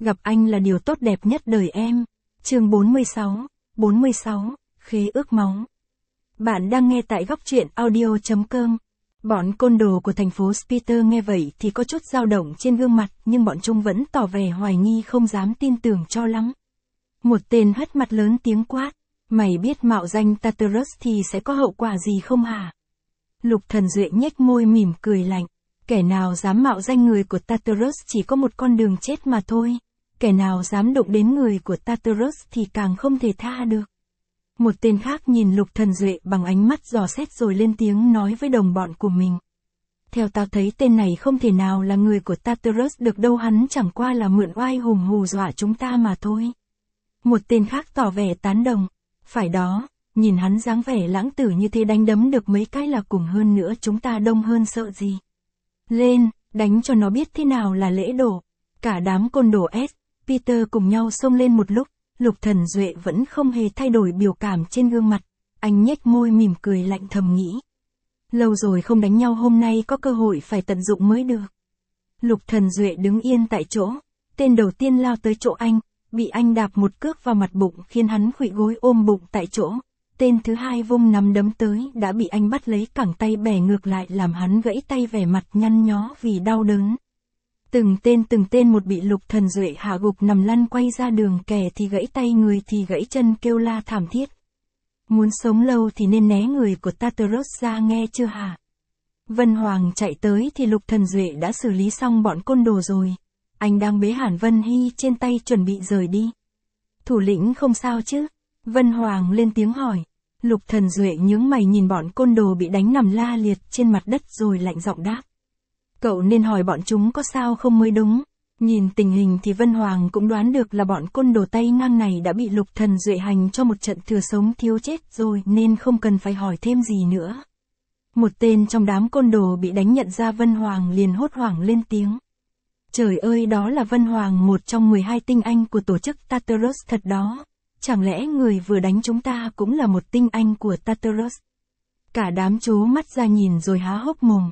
Gặp anh là điều tốt đẹp nhất đời em. Chương 46, khế ước máu. Bạn đang nghe tại góc truyện audio.com. Bọn côn đồ của thành phố Spiter nghe vậy thì có chút dao động trên gương mặt, nhưng bọn chúng vẫn tỏ vẻ hoài nghi, không dám tin tưởng cho lắm. Một tên hất mặt lớn tiếng quát: "Mày biết mạo danh Tartarus thì sẽ có hậu quả gì không hả?" Lục Thần Duệ nhếch môi mỉm cười lạnh: "Kẻ nào dám mạo danh người của Tartarus chỉ có một con đường chết mà thôi. Kẻ nào dám đụng đến người của Tartarus thì càng không thể tha được." Một tên khác nhìn Lục Thần Duệ bằng ánh mắt dò xét rồi lên tiếng nói với đồng bọn của mình: "Theo tao thấy tên này không thể nào là người của Tartarus được đâu, hắn chẳng qua là mượn oai hùng hù dọa chúng ta mà thôi." Một tên khác tỏ vẻ tán đồng: "Phải đó, nhìn hắn dáng vẻ lãng tử như thế, đánh đấm được mấy cái là cùng, hơn nữa chúng ta đông hơn sợ gì. Lên, đánh cho nó biết thế nào là lễ độ." Cả đám côn đồ Peter cùng nhau xông lên một lúc. Lục Thần Duệ vẫn không hề thay đổi biểu cảm trên gương mặt, anh nhếch môi mỉm cười lạnh, thầm nghĩ: lâu rồi không đánh nhau, hôm nay có cơ hội phải tận dụng mới được. Lục Thần Duệ đứng yên tại chỗ, tên đầu tiên lao tới chỗ anh, bị anh đạp một cước vào mặt bụng khiến hắn khuỵu gối ôm bụng tại chỗ. Tên thứ hai vung nắm đấm tới đã bị anh bắt lấy cẳng tay bẻ ngược lại, làm hắn gãy tay, vẻ mặt nhăn nhó vì đau đớn. Từng tên một bị Lục Thần Duệ hạ gục nằm lăn quay ra đường, kẻ thì gãy tay, người thì gãy chân, kêu la thảm thiết. Muốn sống lâu thì nên né người của Tartarus ra, nghe chưa hả? Vân Hoàng chạy tới thì Lục Thần Duệ đã xử lý xong bọn côn đồ rồi. Anh đang bế Hàn Vân Hy trên tay chuẩn bị rời đi. "Thủ lĩnh không sao chứ?" Vân Hoàng lên tiếng hỏi. Lục Thần Duệ nhướng mày nhìn bọn côn đồ bị đánh nằm la liệt trên mặt đất rồi lạnh giọng đáp: "Cậu nên hỏi bọn chúng có sao không mới đúng." Nhìn tình hình thì Vân Hoàng cũng đoán được là bọn côn đồ tay ngang này đã bị Lục Thần Duệ hành cho một trận thừa sống thiếu chết rồi, nên không cần phải hỏi thêm gì nữa. Một tên trong đám côn đồ bị đánh nhận ra Vân Hoàng liền hốt hoảng lên tiếng: "Trời ơi, đó là Vân Hoàng, một trong 12 tinh anh của tổ chức Tartarus thật đó. Chẳng lẽ người vừa đánh chúng ta cũng là một tinh anh của Tartarus?" Cả đám trố mắt ra nhìn rồi há hốc mồm.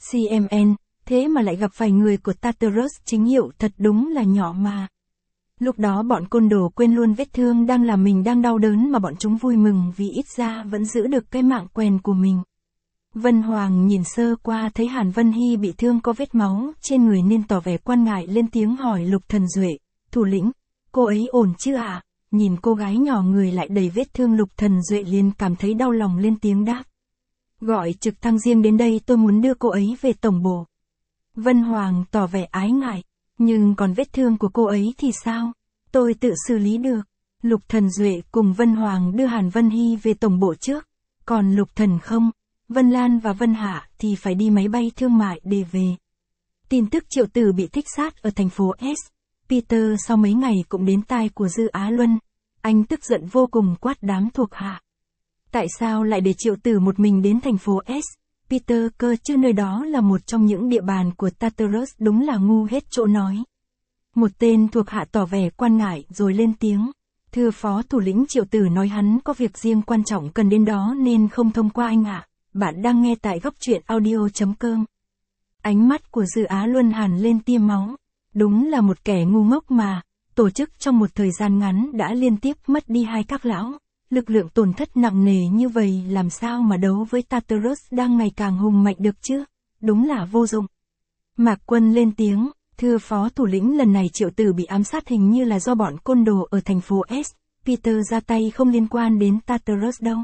CMN, thế mà lại gặp phải người của Tartarus chính hiệu, thật đúng là nhỏ mà. Lúc đó bọn côn đồ quên luôn vết thương đang làm mình đang đau đớn, mà bọn chúng vui mừng vì ít ra vẫn giữ được cái mạng quèn của mình. Vân Hoàng nhìn sơ qua thấy Hàn Vân Hy bị thương, có vết máu trên người nên tỏ vẻ quan ngại, lên tiếng hỏi Lục Thần Duệ: "Thủ lĩnh, cô ấy ổn chứ ạ?" Nhìn cô gái nhỏ người lại đầy vết thương, Lục Thần Duệ liền cảm thấy đau lòng, lên tiếng đáp: "Gọi trực thăng riêng đến đây, tôi muốn đưa cô ấy về tổng bộ." Vân Hoàng tỏ vẻ ái ngại: "Nhưng còn vết thương của cô ấy thì sao? Tôi tự xử lý được." Lục Thần Duệ cùng Vân Hoàng đưa Hàn Vân Hy về tổng bộ trước. Còn Lục Thần không, Vân Lan và Vân Hạ thì phải đi máy bay thương mại để về. Tin tức Triệu Tử bị thích sát ở thành phố S. Peter sau mấy ngày cũng đến tai của Dư Á Luân. Anh tức giận vô cùng quát đám thuộc hạ: "Tại sao lại để Triệu Tử một mình đến thành phố S. Peter cơ chứ, nơi đó là một trong những địa bàn của Tartarus, đúng là ngu hết chỗ nói." Một tên thuộc hạ tỏ vẻ quan ngại rồi lên tiếng: "Thưa phó thủ lĩnh, Triệu Tử nói hắn có việc riêng quan trọng cần đến đó nên không thông qua anh ạ." Bạn đang nghe tại góc truyện audio.com. Ánh mắt của Dư Á Luân hằn lên tia máu. Đúng là một kẻ ngu ngốc mà. Tổ chức trong một thời gian ngắn đã liên tiếp mất đi 2 các lão. Lực lượng tổn thất nặng nề như vậy làm sao mà đấu với Tartarus đang ngày càng hùng mạnh được chứ? Đúng là vô dụng. Mạc Quân lên tiếng: "Thưa phó thủ lĩnh, lần này Triệu Tử bị ám sát hình như là do bọn côn đồ ở thành phố S. Peter ra tay, không liên quan đến Tartarus đâu."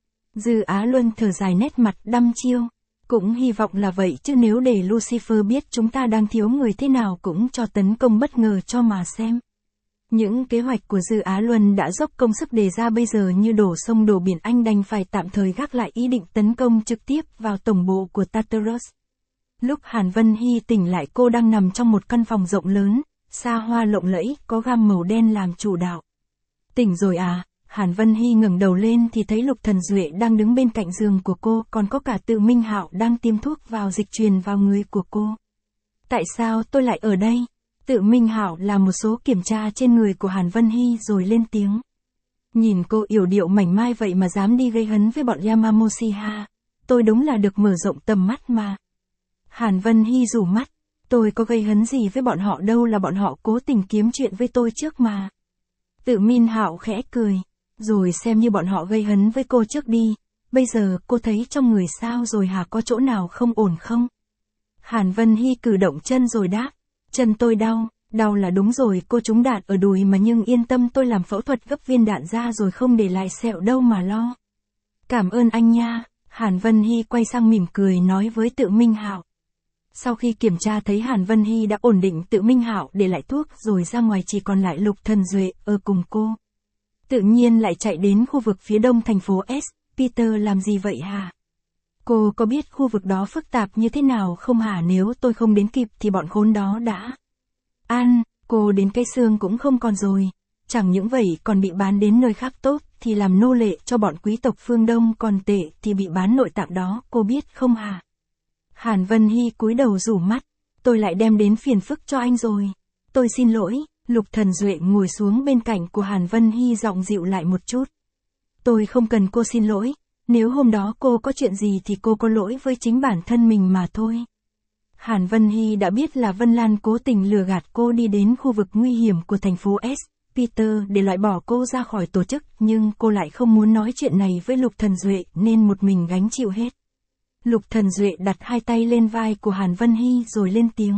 Dư Á Luân thở dài, nét mặt đăm chiêu: "Cũng hy vọng là vậy chứ, nếu để Lucifer biết chúng ta đang thiếu người thế nào cũng cho tấn công bất ngờ cho mà xem." Những kế hoạch của Dư Á Luân đã dốc công sức đề ra bây giờ như đổ sông đổ biển, anh đành phải tạm thời gác lại ý định tấn công trực tiếp vào tổng bộ của Tartarus. Lúc Hàn Vân Hy tỉnh lại, cô đang nằm trong một căn phòng rộng lớn, xa hoa lộng lẫy, có gam màu đen làm chủ đạo. "Tỉnh rồi à?" Hàn Vân Hy ngẩng đầu lên thì thấy Lục Thần Duệ đang đứng bên cạnh giường của cô, còn có cả Tự Minh Hạo đang tiêm thuốc vào dịch truyền vào người của cô. "Tại sao tôi lại ở đây?" Tự Minh Hạo làm một số kiểm tra trên người của Hàn Vân Hy rồi lên tiếng. Nhìn cô yểu điệu mảnh mai vậy mà dám đi gây hấn với bọn Yamamoshiha. Tôi đúng là được mở rộng tầm mắt mà. Hàn Vân Hy rủ mắt. Tôi có gây hấn gì với bọn họ đâu, là bọn họ cố tình kiếm chuyện với tôi trước mà. Tự Minh Hạo khẽ cười. Rồi xem như bọn họ gây hấn với cô trước đi. Bây giờ cô thấy trong người sao rồi hả, có chỗ nào không ổn không? Hàn Vân Hy cử động chân rồi đáp. Chân tôi đau. Đau là đúng rồi, cô trúng đạn ở đùi mà, nhưng yên tâm, tôi làm phẫu thuật gấp viên đạn ra rồi, không để lại sẹo đâu mà lo. Cảm ơn anh nha. Hàn Vân Hy quay sang mỉm cười nói với Tự Minh Hạo. Sau khi kiểm tra thấy Hàn Vân Hy đã ổn định, Tự Minh Hạo để lại thuốc rồi ra ngoài, chỉ còn lại Lục Thần Duệ ở cùng cô. Tự nhiên lại chạy đến khu vực phía đông thành phố S. Peter làm gì vậy hả? Cô có biết khu vực đó phức tạp như thế nào không hả? Nếu tôi không đến kịp thì bọn khốn đó đã cô đến cái xương cũng không còn rồi. Chẳng những vậy còn bị bán đến nơi khác, tốt thì làm nô lệ cho bọn quý tộc phương Đông, còn tệ thì bị bán nội tạng đó, cô biết không hả? Hàn Vân Hy cúi đầu rủ mắt. Tôi lại đem đến phiền phức cho anh rồi. Tôi xin lỗi. Lục Thần Duệ ngồi xuống bên cạnh của Hàn Vân Hy, giọng dịu lại một chút. Tôi không cần cô xin lỗi. Nếu hôm đó cô có chuyện gì thì cô có lỗi với chính bản thân mình mà thôi. Hàn Vân Hy đã biết là Vân Lan cố tình lừa gạt cô đi đến khu vực nguy hiểm của thành phố S. Peter để loại bỏ cô ra khỏi tổ chức, nhưng cô lại không muốn nói chuyện này với Lục Thần Duệ nên một mình gánh chịu hết. Lục Thần Duệ đặt hai tay lên vai của Hàn Vân Hy rồi lên tiếng.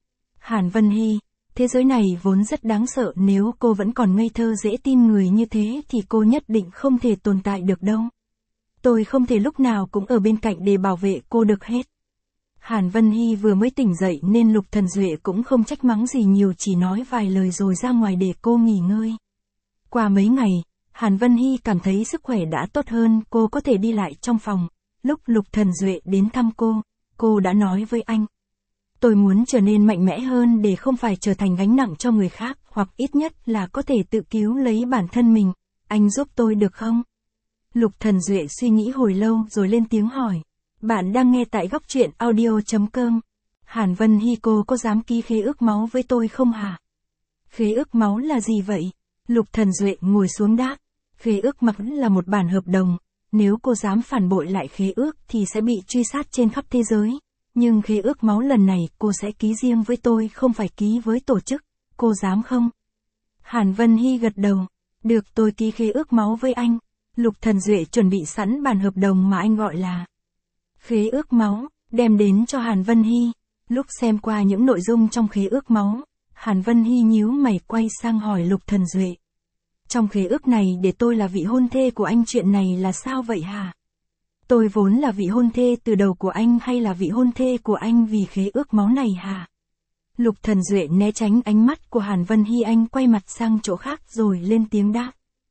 Hàn Vân Hy, thế giới này vốn rất đáng sợ, nếu cô vẫn còn ngây thơ dễ tin người như thế thì cô nhất định không thể tồn tại được đâu. Tôi không thể lúc nào cũng ở bên cạnh để bảo vệ cô được hết. Hàn Vân Hy vừa mới tỉnh dậy nên Lục Thần Duệ cũng không trách mắng gì nhiều, chỉ nói vài lời rồi ra ngoài để cô nghỉ ngơi. Qua mấy ngày, Hàn Vân Hy cảm thấy sức khỏe đã tốt hơn, cô có thể đi lại trong phòng. Lúc Lục Thần Duệ đến thăm cô đã nói với anh. Tôi muốn trở nên mạnh mẽ hơn để không phải trở thành gánh nặng cho người khác, hoặc ít nhất là có thể tự cứu lấy bản thân mình. Anh giúp tôi được không? Lục Thần Duệ suy nghĩ hồi lâu rồi lên tiếng hỏi. Bạn đang nghe tại Góc Truyện Audio.com. Hàn Vân Hy, cô có dám ký khế ước máu với tôi không hả? Khế ước máu là gì vậy? Lục Thần Duệ ngồi xuống đáp. Khế ước máu là một bản hợp đồng. Nếu cô dám phản bội lại khế ước thì sẽ bị truy sát trên khắp thế giới. Nhưng khế ước máu lần này cô sẽ ký riêng với tôi, không phải ký với tổ chức. Cô dám không? Hàn Vân Hy gật đầu. Được, tôi ký khế ước máu với anh. Lục Thần Duệ chuẩn bị sẵn bản hợp đồng mà anh gọi là khế ước máu, đem đến cho Hàn Vân Hy. Lúc xem qua những nội dung trong khế ước máu, Hàn Vân Hy nhíu mày quay sang hỏi Lục Thần Duệ. Trong khế ước này để tôi là vị hôn thê của anh, chuyện này là sao vậy hả? Tôi vốn là vị hôn thê từ đầu của anh hay là vị hôn thê của anh vì khế ước máu này hả? Lục Thần Duệ né tránh ánh mắt của Hàn Vân Hy, anh quay mặt sang chỗ khác rồi lên tiếng đáp.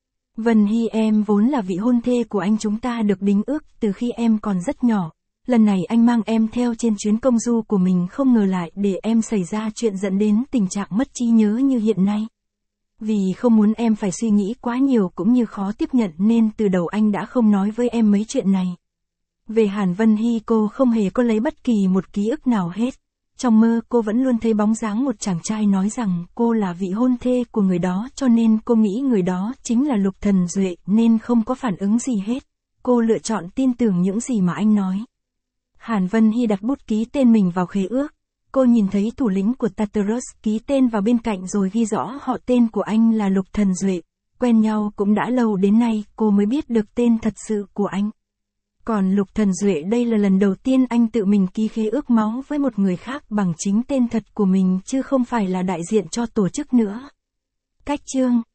Vân Hy, em vốn là vị hôn thê của anh, chúng ta được đính ước từ khi em còn rất nhỏ. Lần này anh mang em theo trên chuyến công du của mình, không ngờ lại để em xảy ra chuyện dẫn đến tình trạng mất trí nhớ như hiện nay. Vì không muốn em phải suy nghĩ quá nhiều cũng như khó tiếp nhận nên từ đầu anh đã không nói với em mấy chuyện này. Về Hàn Vân Hy, cô không hề có lấy bất kỳ một ký ức nào hết. Trong mơ cô vẫn luôn thấy bóng dáng một chàng trai nói rằng cô là vị hôn thê của người đó, cho nên cô nghĩ người đó chính là Lục Thần Duệ nên không có phản ứng gì hết. Cô lựa chọn tin tưởng những gì mà anh nói. Hàn Vân Hy đặt bút ký tên mình vào khế ước. Cô nhìn thấy thủ lĩnh của Tartarus ký tên vào bên cạnh rồi ghi rõ họ tên của anh là Lục Thần Duệ. Quen nhau cũng đã lâu đến nay cô mới biết được tên thật sự của anh. Còn Lục Thần Duệ đây là lần đầu tiên anh tự mình ký khế ước máu với một người khác bằng chính tên thật của mình chứ không phải là đại diện cho tổ chức nữa. Cách chương